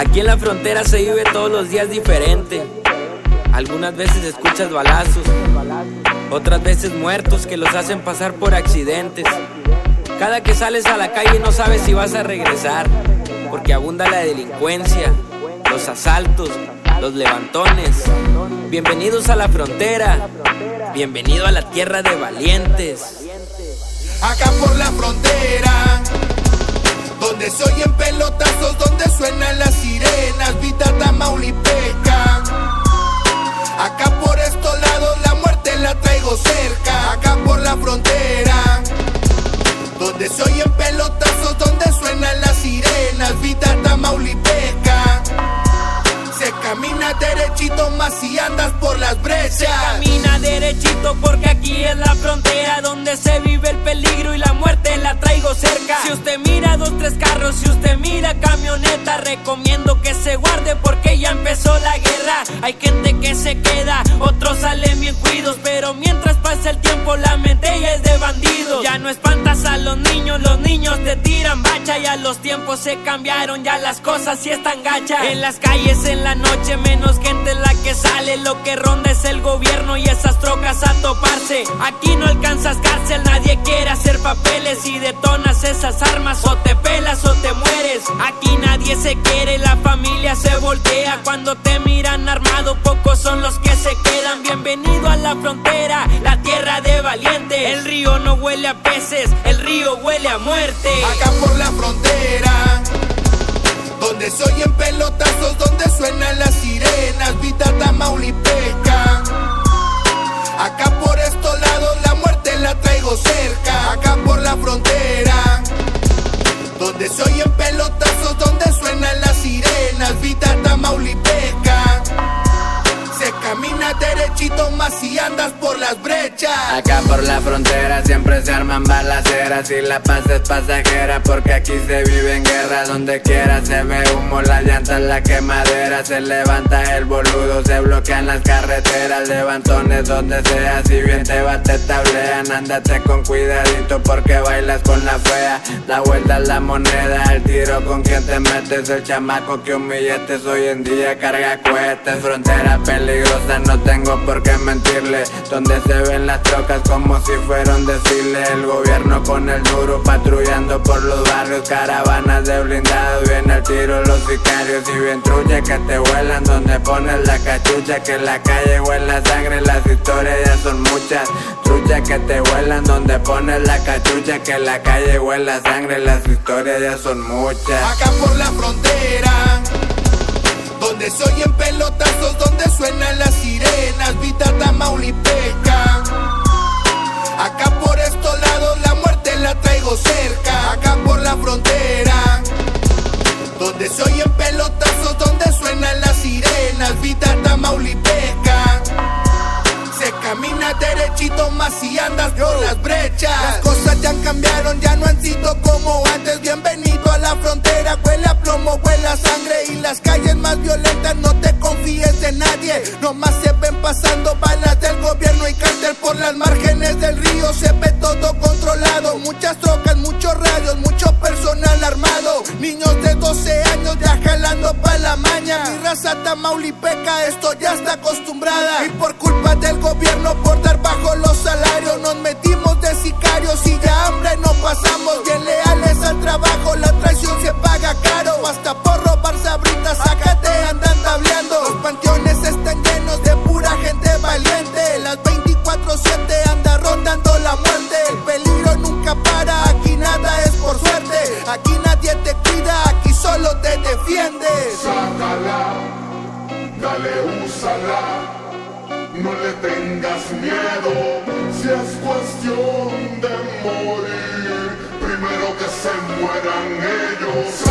Aquí en la frontera se vive todos los días diferente. Algunas veces escuchas balazos, otras veces muertos que los hacen pasar por accidentes. Cada que sales a la calle no sabes si vas a regresar, porque abunda la delincuencia, los asaltos, los levantones. Bienvenidos a la frontera, bienvenido a la tierra de valientes. Acá por la frontera, donde se oyen pelotazos, donde suenan las sirenas, Vita, Tamaulipeca. Acá por estos lados la muerte la traigo cerca. Acá por la frontera, donde se oyen pelotazos, donde suenan las sirenas, Vita, Tamaulipeca. Se camina derechito más si andas por las brechas. Se camina derechito porque aquí es la frontera, donde se vive el peligro y la muerte la traigo cerca. Si usted mira 2, 3 carros, si usted mira camioneta, recomiendo que se guarde porque ya empezó la guerra. Hay gente que se queda, otros salen bien cuidos, pero mientras pasa el tiempo la mente ya es de bandidos. Ya no espantas a los niños te tiran bacha. Ya los tiempos se cambiaron, ya las cosas sí están gachas. En las calles en la noche menos gente es la que sale, lo que ronda es el gobierno y esas trocas a toparse. Aquí no alcanzas cárcel, nadie quiere hacer papeles. Si detonas esas armas o te pelas o te mueres. Aquí nadie se quiere, la familia se voltea. Cuando te miran armado, pocos son los que se quedan. Bienvenido a la frontera, la tierra de valientes. El río no huele a peces, el río huele a muerte. Acá por la frontera, donde se oyen pelotazos, donde suenan las sirenas, Vita, Tamaulipeca. Acá por estos lados la muerte la traigo cerca. Acá por la frontera, donde se oyen pelotazos, donde suenan las sirenas, Vita, Tamaulipeca. Se camina derechito más si andas por las brechas. Acá por la frontera siempre se arman balaceras y la paz es pasajera porque aquí se vive en guerra. Donde quiera se ve humo, las llantas, la quemadera. Se levanta el boludo, se bloquean las carreteras. Levantones donde sea, si bien te va te tablean. Ándate con cuidadito porque bailas con la fea. La vuelta es la moneda, el tiro con quien te metes. El chamaco que humilletes hoy en día carga cohetes. Frontera peligrosa, no tengo por qué mentirle. Donde se ven las trocas como si fuera un desfile. El gobierno con el duro patrullando por los barrios. Caravanas de blindados, viene el tiro los sicarios. Y bien trucha que te vuelan donde pones la cachucha. Que la calle huele a sangre, las historias ya son muchas. Trucha que te vuelan donde pones la cachucha. Que la calle huele a sangre, las historias ya son muchas. Acá por la frontera, donde se oyen pelotazos, donde suenan las sirenas, Vita, Tamaulipeca. Acá por estos lados la muerte la traigo cerca. Acá por la frontera, donde se oyen pelotazos, donde suenan las sirenas, Vita, Tamaulipeca. Se camina derechito más si andas por las brechas. Las cosas ya cambiaron, ya no han sido como antes. Bienvenido a la frontera, huele a plomo, huele a sangre y las calles más violentas. No te confíes de nadie, nomás se ven pasando balas del gobierno y cártel por las márgenes del río. Se ve todo controlado, muchas trocas, muchos radios, mucho personal armado. Niños de 12 años ya jalando pa' la maña. Mi raza Tamaulipeca esto ya está acostumbrada. Y por culpa del gobierno por dar bajo los salarios nos metimos de sicarios y ya hambre no pasamos. Bien leales al trabajo, la traición se paga caro. Hasta por robar sabritas acá te andan tableando. Los panteones están llenos de pura gente valiente. Las 24/7 anda rondando la muerte. El peligro nunca para, aquí nada es por suerte. Aquí nadie te cuida, aquí solo te defiendes. Sácala, dale, úsala. No le tengas miedo, si es cuestión de morir, primero que se mueran ellos.